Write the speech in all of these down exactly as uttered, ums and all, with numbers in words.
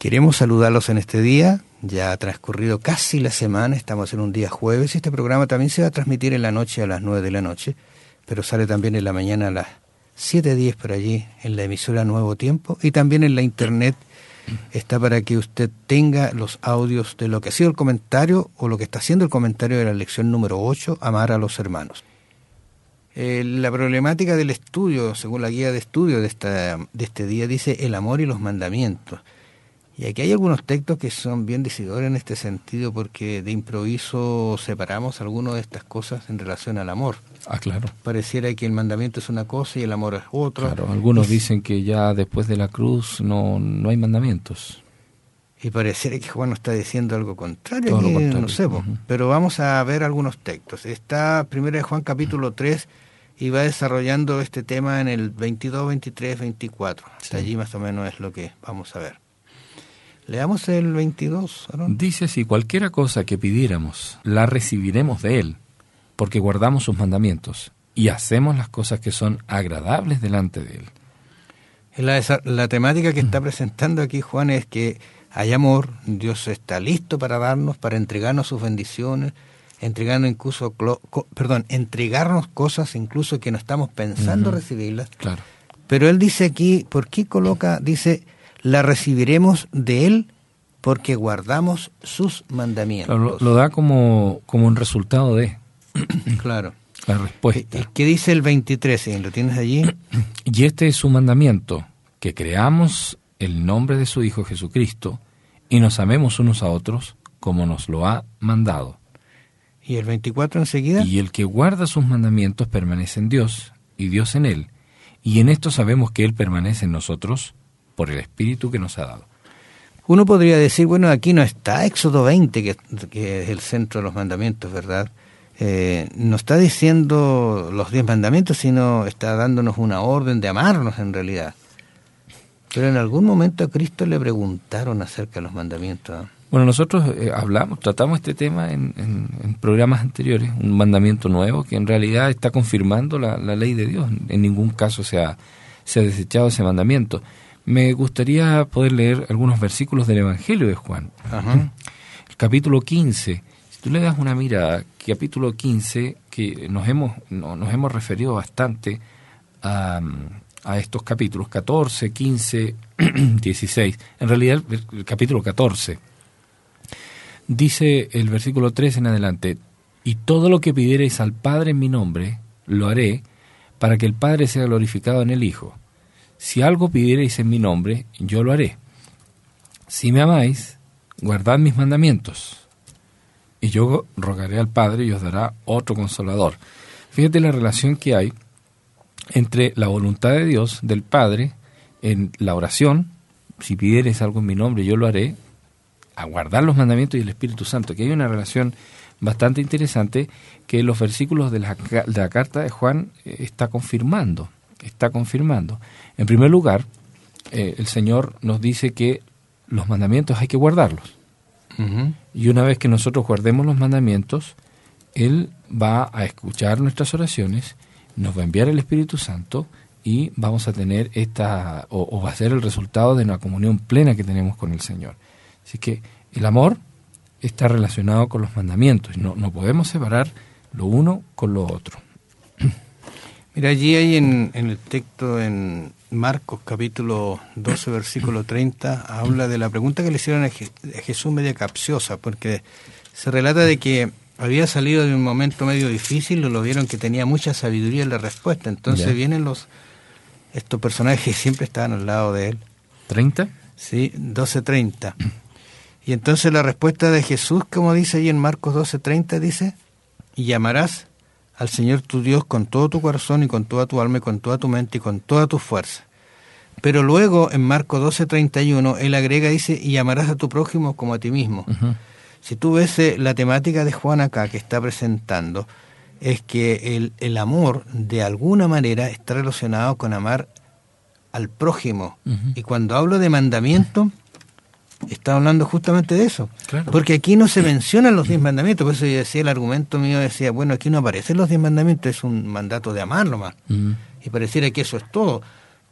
Queremos saludarlos en este día. Ya ha transcurrido casi la semana, estamos en un día jueves y este programa también se va a transmitir en la noche a las nueve de la noche, pero sale también en la mañana a las siete diez por allí en la emisora Nuevo Tiempo y también en la internet está para que usted tenga los audios de lo que ha sido el comentario o lo que está haciendo el comentario de la lección número ocho, Amar a los hermanos. Eh, la problemática del estudio, según la guía de estudio de, esta, de este día, dice el amor y los mandamientos. Y aquí hay algunos textos que son bien decidores en este sentido porque de improviso separamos algunas de estas cosas en relación al amor. Ah, claro. Pareciera que el mandamiento es una cosa y el amor es otra. Claro, algunos y, dicen que ya después de la cruz no, no hay mandamientos. Y pareciera que Juan nos está diciendo algo contrario. Todo aquí, lo contrario. No sé, uh-huh. Pero vamos a ver algunos textos. Está primera de Juan capítulo tres y va desarrollando este tema en el veintidós, veintitrés, veinticuatro. Hasta sí. Allí más o menos es lo que vamos a ver. Leamos el veintidós, Aarón. Dice, si cualquiera cosa que pidiéramos, la recibiremos de Él, porque guardamos sus mandamientos y hacemos las cosas que son agradables delante de Él. La, la temática que está presentando aquí Juan es que hay amor, Dios está listo para darnos, para entregarnos sus bendiciones, entregando incluso, co, perdón, entregarnos cosas incluso que no estamos pensando uh-huh. recibirlas. Claro. Pero Él dice aquí, ¿por qué coloca, dice... la recibiremos de Él porque guardamos sus mandamientos? Lo, lo da como, como un resultado de... Claro. La respuesta. ¿Qué, qué dice el veintitrés? ¿Lo tienes allí? Y este es su mandamiento, que creamos el nombre de su Hijo Jesucristo y nos amemos unos a otros como nos lo ha mandado. ¿Y el veinticuatro enseguida? Y el que guarda sus mandamientos permanece en Dios y Dios en él. Y en esto sabemos que Él permanece en nosotros por el Espíritu que nos ha dado. Uno podría decir, bueno, aquí no está Éxodo veinte, que, que es el centro de los mandamientos, ¿verdad? Eh, no está diciendo los diez mandamientos, sino está dándonos una orden de amarnos en realidad. Pero en algún momento a Cristo le preguntaron acerca de los mandamientos, ¿eh? Bueno, nosotros eh, hablamos, tratamos este tema en, en, en programas anteriores, un mandamiento nuevo que en realidad está confirmando la, la ley de Dios. En ningún caso se ha, se ha desechado ese mandamiento. Me gustaría poder leer algunos versículos del Evangelio de Juan. Ajá. El capítulo quince. Si tú le das una mirada, capítulo quince, que nos hemos no, nos hemos referido bastante a, a estos capítulos, catorce, quince, dieciséis. En realidad, el, el capítulo catorce. Dice el versículo tres en adelante, y todo lo que pidiereis al Padre en mi nombre, lo haré, para que el Padre sea glorificado en el Hijo. Si algo pidiereis en mi nombre, yo lo haré. Si me amáis, guardad mis mandamientos. Y yo rogaré al Padre y os dará otro Consolador. Fíjate la relación que hay entre la voluntad de Dios, del Padre, en la oración. Si pidiereis algo en mi nombre, yo lo haré. A guardar los mandamientos y el Espíritu Santo. Que hay una relación bastante interesante que los versículos de la, de la carta de Juan eh, está confirmando. Está confirmando. En primer lugar, eh, el Señor nos dice que los mandamientos hay que guardarlos. Uh-huh. Y una vez que nosotros guardemos los mandamientos, Él va a escuchar nuestras oraciones, nos va a enviar el Espíritu Santo y vamos a tener esta, o, o va a ser el resultado de una comunión plena que tenemos con el Señor. Así que el amor está relacionado con los mandamientos. No, no podemos separar lo uno con lo otro. Mira, allí hay en, en el texto en Marcos capítulo doce, versículo treinta, habla de la pregunta que le hicieron a, Je- a Jesús media capciosa, porque se relata de que había salido de un momento medio difícil y lo vieron que tenía mucha sabiduría en la respuesta. Entonces yeah. vienen los estos personajes que siempre estaban al lado de él. ¿treinta? Sí, doce treinta. Y entonces la respuesta de Jesús, como dice ahí en Marcos doce treinta, dice, y llamarás al Señor tu Dios con todo tu corazón y con toda tu alma y con toda tu mente y con toda tu fuerza. Pero luego en Marcos doce treinta y uno, él agrega, dice, y amarás a tu prójimo como a ti mismo. Uh-huh. Si tú ves eh, la temática de Juan acá que está presentando, es que el, el amor de alguna manera está relacionado con amar al prójimo. Uh-huh. Y cuando hablo de mandamiento, está hablando justamente de eso. Claro. Porque aquí no se mencionan los diez mandamientos. Por eso yo decía, el argumento mío decía, bueno, aquí no aparecen los diez mandamientos, es un mandato de amar nomás. Uh-huh. Y pareciera que eso es todo.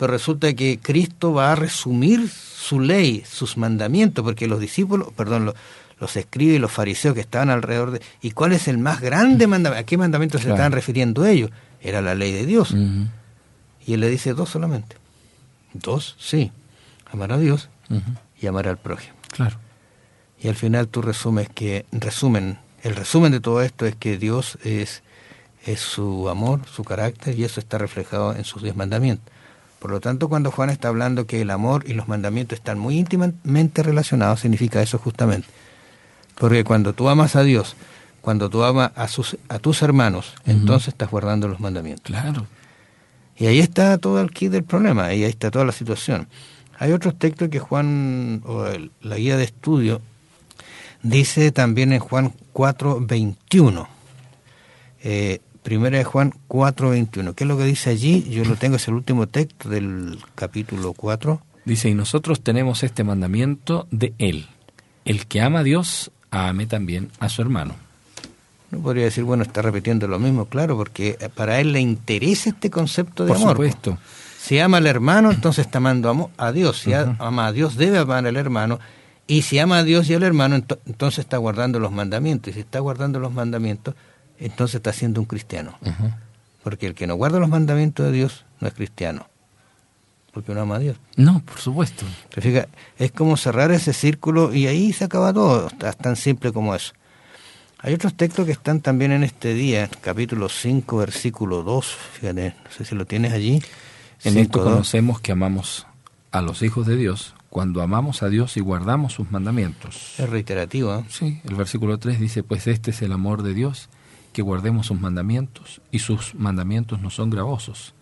pero resulta que Cristo va a resumir su ley, sus mandamientos, porque los discípulos, perdón, los, los escribas y los fariseos que estaban alrededor de... ¿Y cuál es el más grande mandamiento? ¿A qué mandamiento claro. se estaban refiriendo ellos? Era la ley de Dios. Uh-huh. Y él le dice dos solamente. Dos, sí. Amar a Dios uh-huh. y amar al prójimo. Claro. Y al final tú resumes que, resumen, el resumen de todo esto es que Dios es, es su amor, su carácter, y eso está reflejado en sus diez mandamientos. Por lo tanto, cuando Juan está hablando que el amor y los mandamientos están muy íntimamente relacionados, significa eso justamente. Porque cuando tú amas a Dios, cuando tú amas a, sus, a tus hermanos, uh-huh. entonces estás guardando los mandamientos. Claro. Y ahí está todo el kit del problema, y ahí está toda la situación. Hay otros textos que Juan, o el, la guía de estudio, dice también en Juan cuatro veintiuno. Eh, Primera de Juan cuatro veintiuno. ¿Qué es lo que dice allí? Yo lo tengo, es el último texto del capítulo cuatro. Dice, y nosotros tenemos este mandamiento de Él. El que ama a Dios, ame también a su hermano. No podría decir, bueno, está repitiendo lo mismo, claro, porque para él le interesa este concepto de Por amor. Por supuesto. Si ama al hermano, entonces está amando a Dios. Si uh-huh. ama a Dios, debe amar al hermano. Y si ama a Dios y al hermano, entonces está guardando los mandamientos. Y si está guardando los mandamientos, entonces está siendo un cristiano. Uh-huh. Porque el que no guarda los mandamientos de Dios no es cristiano. Porque no ama a Dios. No, por supuesto. Pero fíjate, es como cerrar ese círculo y ahí se acaba todo. Es tan simple como eso. Hay otros textos que están también en este día, capítulo cinco, versículo dos. Fíjate, no sé si lo tienes allí. En esto conocemos que amamos a los hijos de Dios cuando amamos a Dios y guardamos sus mandamientos. Es reiterativo, ¿eh? Sí, el versículo tres dice, pues este es el amor de Dios, que guardemos sus mandamientos, y sus mandamientos no son gravosos.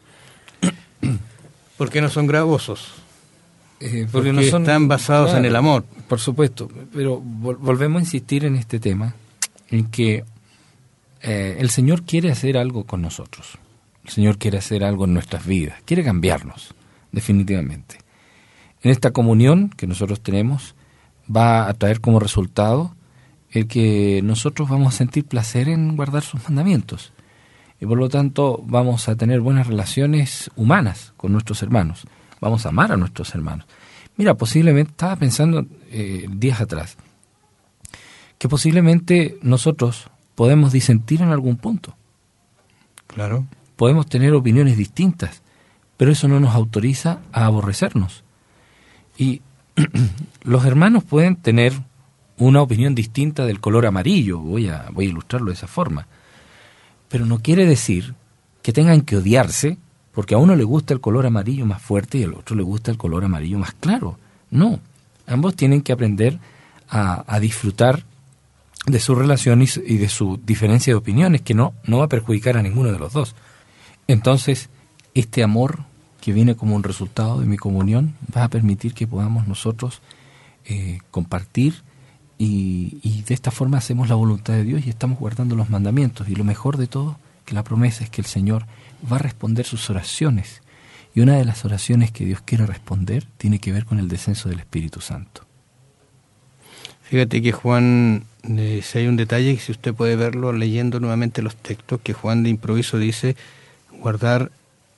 ¿Por qué no son gravosos? Eh, porque porque no son, están basados claro, en el amor. Por supuesto, pero vol- volvemos a insistir en este tema, en que eh, el Señor quiere hacer algo con nosotros. El Señor quiere hacer algo en nuestras vidas, quiere cambiarnos, definitivamente. En esta comunión que nosotros tenemos va a traer como resultado el que nosotros vamos a sentir placer en guardar sus mandamientos. Y por lo tanto vamos a tener buenas relaciones humanas con nuestros hermanos. Vamos a amar a nuestros hermanos. Mira, posiblemente, estaba pensando eh, días atrás, que posiblemente nosotros podemos disentir en algún punto. Claro. Podemos tener opiniones distintas, pero eso no nos autoriza a aborrecernos. Y los hermanos pueden tener una opinión distinta del color amarillo, voy a, voy a ilustrarlo de esa forma, pero no quiere decir que tengan que odiarse porque a uno le gusta el color amarillo más fuerte y al otro le gusta el color amarillo más claro. No, ambos tienen que aprender a, a disfrutar de su relación y, y de su diferencia de opiniones, que no, no va a perjudicar a ninguno de los dos. Entonces, este amor que viene como un resultado de mi comunión va a permitir que podamos nosotros eh, compartir y, y de esta forma hacemos la voluntad de Dios y estamos guardando los mandamientos. Y lo mejor de todo, que la promesa es que el Señor va a responder sus oraciones. Y una de las oraciones que Dios quiere responder tiene que ver con el descenso del Espíritu Santo. Fíjate que Juan, eh, si hay un detalle, si usted puede verlo leyendo nuevamente los textos, que Juan de improviso dice guardar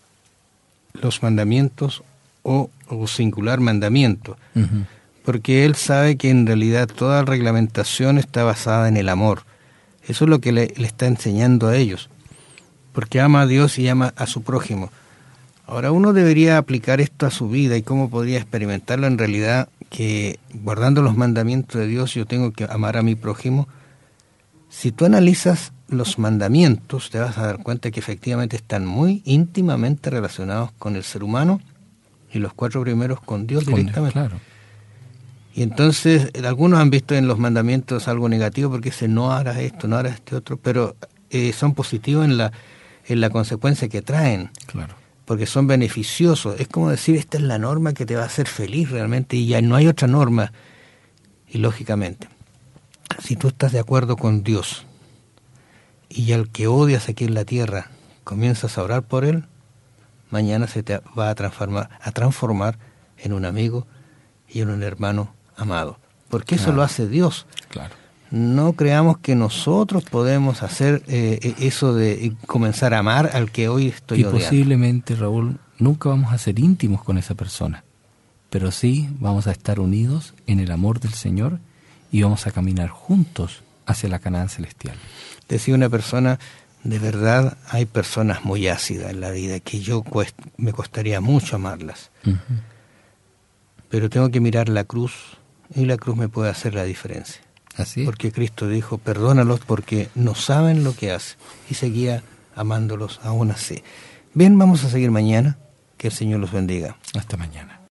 los mandamientos o, o singular mandamiento, uh-huh. porque él sabe que en realidad toda reglamentación está basada en el amor. Eso es lo que le, le está enseñando a ellos, porque ama a Dios y ama a su prójimo. Ahora uno debería aplicar esto a su vida y cómo podría experimentarlo en realidad, que guardando los mandamientos de Dios yo tengo que amar a mi prójimo. Si tú analizas los mandamientos, te vas a dar cuenta que efectivamente están muy íntimamente relacionados con el ser humano y los cuatro primeros con Dios con directamente. Dios, claro. Y entonces algunos han visto en los mandamientos algo negativo porque dicen no harás esto, no harás este otro, pero eh, son positivos en la, en la consecuencia que traen. Claro. Porque son beneficiosos. Es como decir, esta es la norma que te va a hacer feliz realmente y ya no hay otra norma. Y lógicamente, si tú estás de acuerdo con Dios y al que odias aquí en la tierra comienzas a orar por él, mañana se te va a transformar, a transformar en un amigo y en un hermano amado. Porque eso claro. lo hace Dios. Claro. No creamos que nosotros podemos hacer eh, eso de comenzar a amar al que hoy estoy y odiando. Y posiblemente, Raúl, nunca vamos a ser íntimos con esa persona, pero sí vamos a estar unidos en el amor del Señor y vamos a caminar juntos hacia la Canaán celestial. Decía una persona, de verdad hay personas muy ácidas en la vida que yo cuest- me costaría mucho amarlas, Uh-huh. pero tengo que mirar la cruz y la cruz me puede hacer la diferencia. Así es. Porque Cristo dijo, perdónalos porque no saben lo que hacen, y seguía amándolos aún así. Bien, vamos a seguir mañana. Que el Señor los bendiga. Hasta mañana.